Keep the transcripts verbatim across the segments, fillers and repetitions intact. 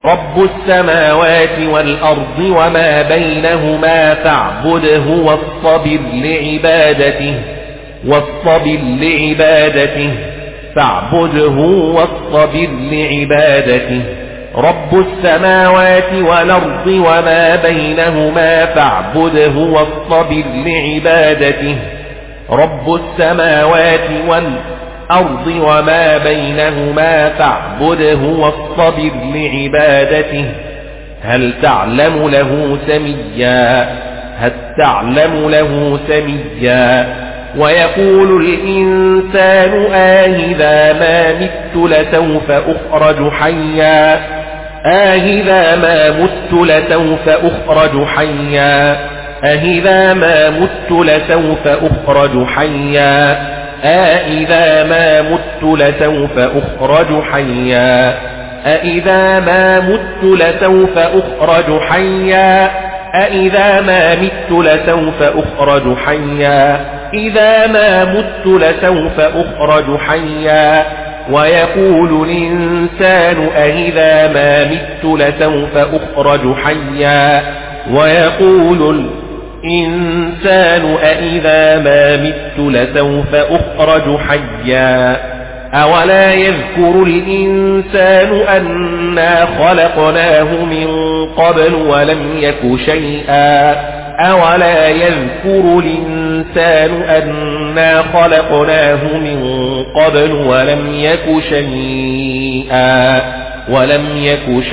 رب السماوات والأرض وما بينهما فاعبده واصطبر لعبادته واصطبر لعبادته فاعبده واصطبر لعبادته رب السماوات والأرض وما بينهما فاعبده واصطبر لعبادته رب السماوات والأرض وما بينهما فاعبده واصطبر لعبادته هل تعلم له سميا هل تعلم له سميا ويقول الإنسان آهذا ما مت لسوف أخرج حيا آهذا ما مت لسوف أخرج حيا أهذا ما مت لسوف أخرج حيا أإذا ما مت لسوف أخرج حيا أإذا ما مت لسوف أخرج حيا أإذا ما مت لسوف أخرج حيا إذا ما مت لسوف أخرج حيا ويقول الإنسان أإذا ما مت لسوف أخرج حيا ويقول الإنسان أإذا ما مت لسوف أخرج حيا أولا يذكر الإنسان أنا خلقناه من قبل ولم يك شيئا أولا يذكر الإنسان أنا خلقناه من قبل ولم يك شيئا ولم يك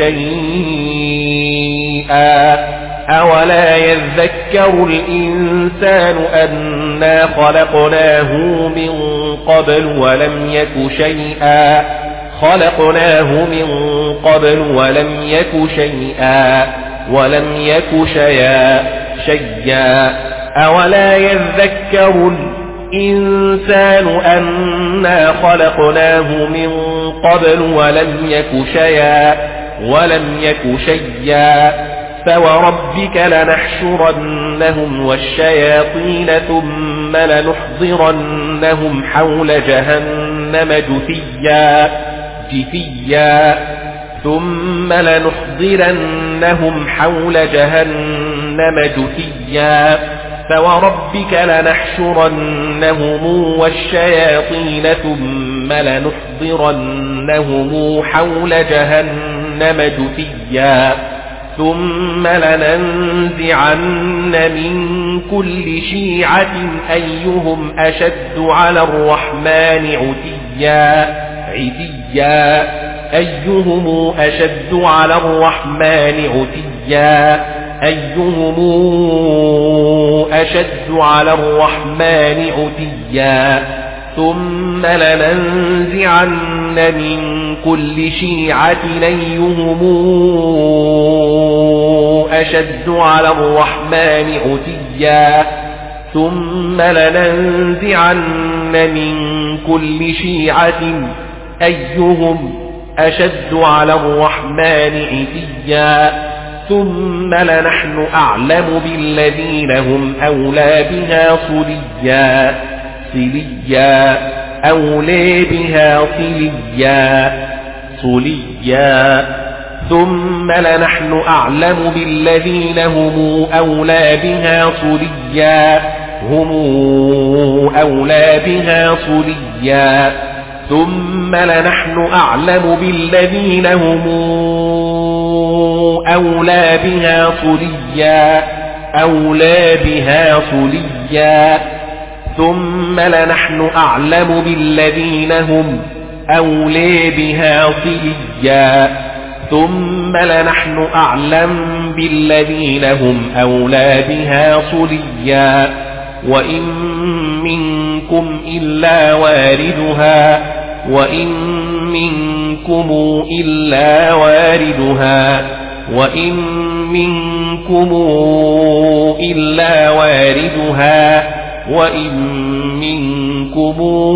شيئا أولا يذكر الإنسان أنا خلقناه من قبل ولم يك شيئا خلقناه من قبل ولم يك شيئا ولم يك شيئا شيئا أولا يذكر الإنسان أنا خلقناه من قبل ولم يك شيئا ولم يك شيئا فوربك لنحشرنهم والشياطين ثم لنحضرنهم حول جهنم جثيا جثيا ثم لنحضرنهم حول جهنم جثيا فوربك لنحشرنهم والشياطين ثم لنحضرنهم حول جهنم جثيا ثم لننزعن من كل شيعة أيهم أشد على الرحمن عتيا عتيا أيهم أشد على الرحمن عتيا أيهم أشد على الرحمن عتيا ثم لننزعن من كل شيعة أيهم أشد على الرحمن عتيا ثم لننزعن من كل شيعة أيهم أشد على الرحمن عتيا ثم لنحن أعلم بالذين هم أولى بها صليا صليا أولى بها صليا صليا ثم لنحن أعلم بالذين هم أولى بها صليا هم أولى بها صليا ثم لنحن أعلم بالذين هم أولى بها صليا أولى بها صليا ثم لنحن أعلم بالذين هم أولى بها صليا ثم لنحن أعلم بالذين هم أولى بها صليا وإن منكم إلا واردها وإن منكم إلا واردها وإن منكم إلا واردها وإن منكم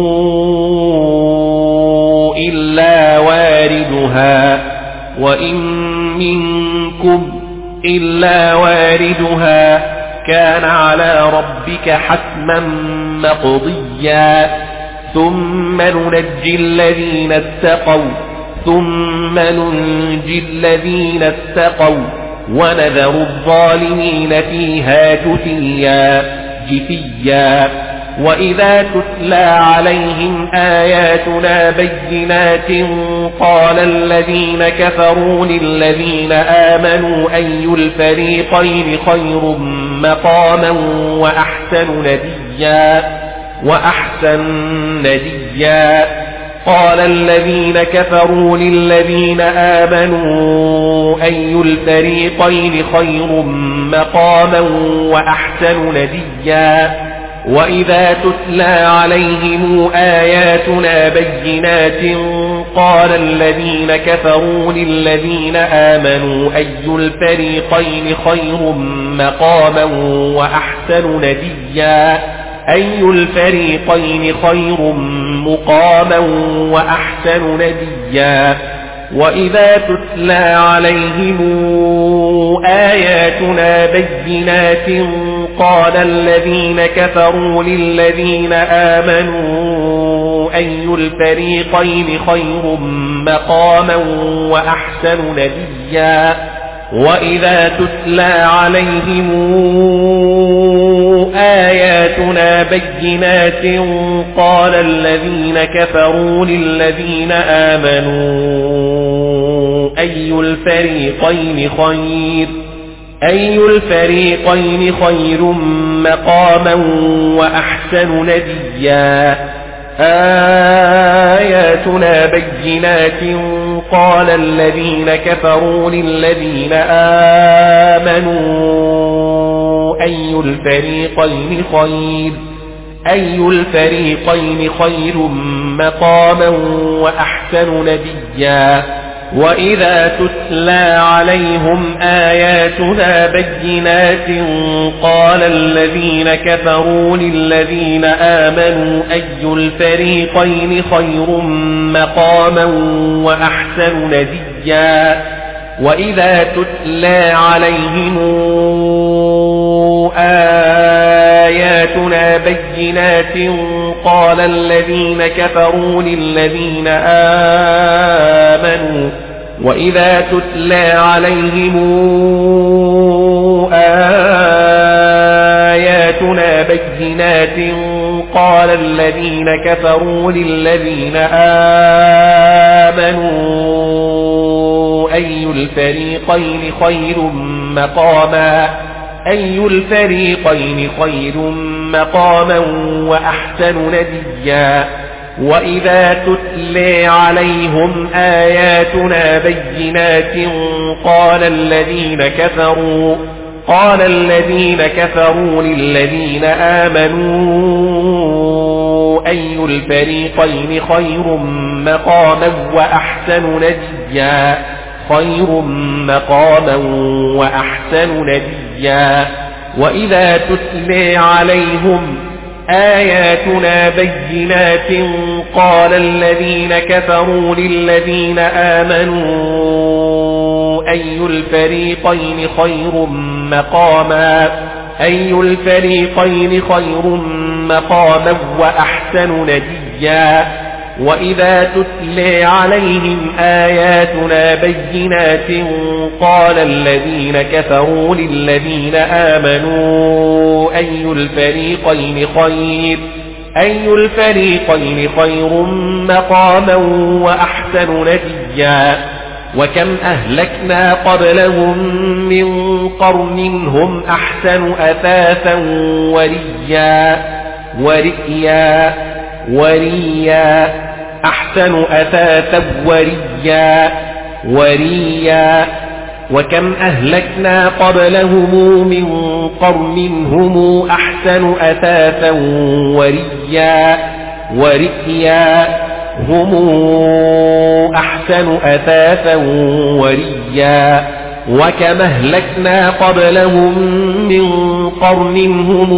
إلا واردها وإن منكم إلا واردها كان على ربك حتما مقضيا ثم ننجي الذين اتقوا ثم ننجي الذين اتقوا ونذر الظالمين فيها جثيا جثيا وإذا تتلى عليهم آياتنا بينات قال الذين كفروا للذين آمنوا أي الفريقين خير مقاما وأحسن نديا وأحسن نديا قال الذين كفروا للذين آمنوا أي الفريقين خير مقاما وأحسن نديا وإذا تتلى عليهم آياتنا بينات قال الذين كفروا للذين آمنوا أي الفريقين خير مقاما وأحسن نديا أي الفريقين خير مقاما وأحسن نديا وإذا تتلى عليهم آياتنا بينات قال الذين كفروا للذين آمنوا أي الفريقين خير مقاما وأحسن نديا وإذا تتلى عليهم آياتنا بينات قال الذين كفروا للذين آمنوا أي الفريقين خير أي الفريقين خير مقاما وأحسن نديا آياتنا بينات قال الذين كفروا للذين آمنوا أي الفريقين خير أي الفريقين خير مقاما وأحسن نديا وإذا تتلى عليهم آياتنا بينات قال الذين كفروا للذين آمنوا أي الفريقين خير مقاما وأحسن نديا وإذا تتلى عليهم آياتنا بينات قال الذين كفروا للذين آمنوا وإذا تتلى عليهم آياتنا بينات قال الذين كفروا للذين آمنوا أي الفريقين خير مقاما أي الفريقين خير مقاما وأحسن نديا وإذا تتلى عليهم آياتنا بينات قال الذين كفروا قال الذين كفروا للذين آمنوا أي الفريقين خير مقاما وأحسن نديا خير مقاما وأحسن نديا وإذا تتلى عليهم آياتنا بينات قال الذين كفروا للذين آمنوا أي الفريقين خير مقاما أي الفريقين خير مقاما وأحسن نديا وإذا تتلى عليهم آياتنا بينات قال الذين كفروا للذين آمنوا أي الفريقين خير أي الفريقين خير مقاما وأحسن نديا وكم أهلكنا قبلهم من قرن هم أحسن أثاثا وريا ورئيا وريا أحسن أثاثا وريا وريا وكم أهلكنا قبلهم من قرن هم أحسن أثاثا وريا ورئيا هم أحسن أثاثا وريا وكم أهلكنا قبلهم من قرن هم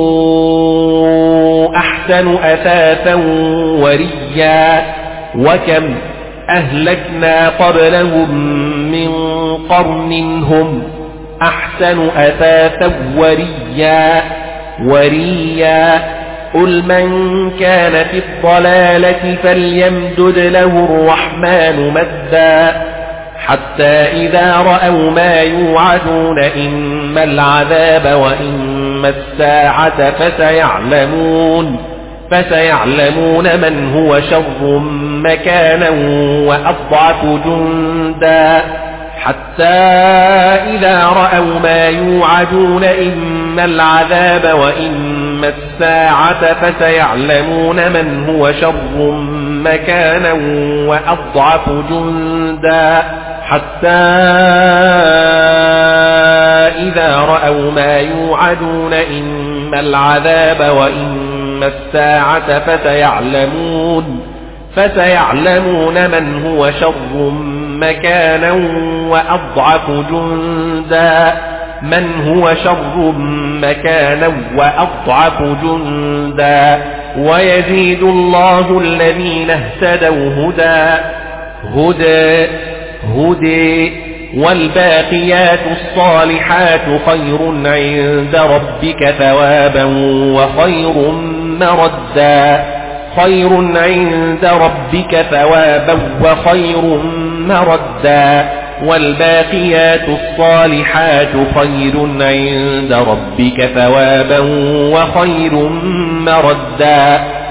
أحسن أثاثا وريا وكم أهلكنا قبلهم من قرن هم أحسن أثاثا وريا وريا قل من كان في الضلالة فليمدد له الرحمن مدا حتى إذا رأوا ما يوعدون إما العذاب وإما الساعة فسيعلمون فسيعلمون من هو شر مكانا وأضعف جندا حتى إذا رأوا ما يوعدون إما العذاب وإما الساعة فسيعلمون من هو شر مكانا وأضعف جندا حتى إذا رأوا ما يوعدون إما العذاب وإما الساعة فسيعلمون فسيعلمون من هو شر مكانا وأضعف جندا من هو شر مكانا وأضعف جندا ويزيد الله الذين اهتدوا هدى هدى هدى والباقيات الصالحات خير عند ربك ثوابا وخير مردا خير عند ربك ثوابا وخير مردا والباقيات الصالحات خير عند ربك ثوابا وخير مردا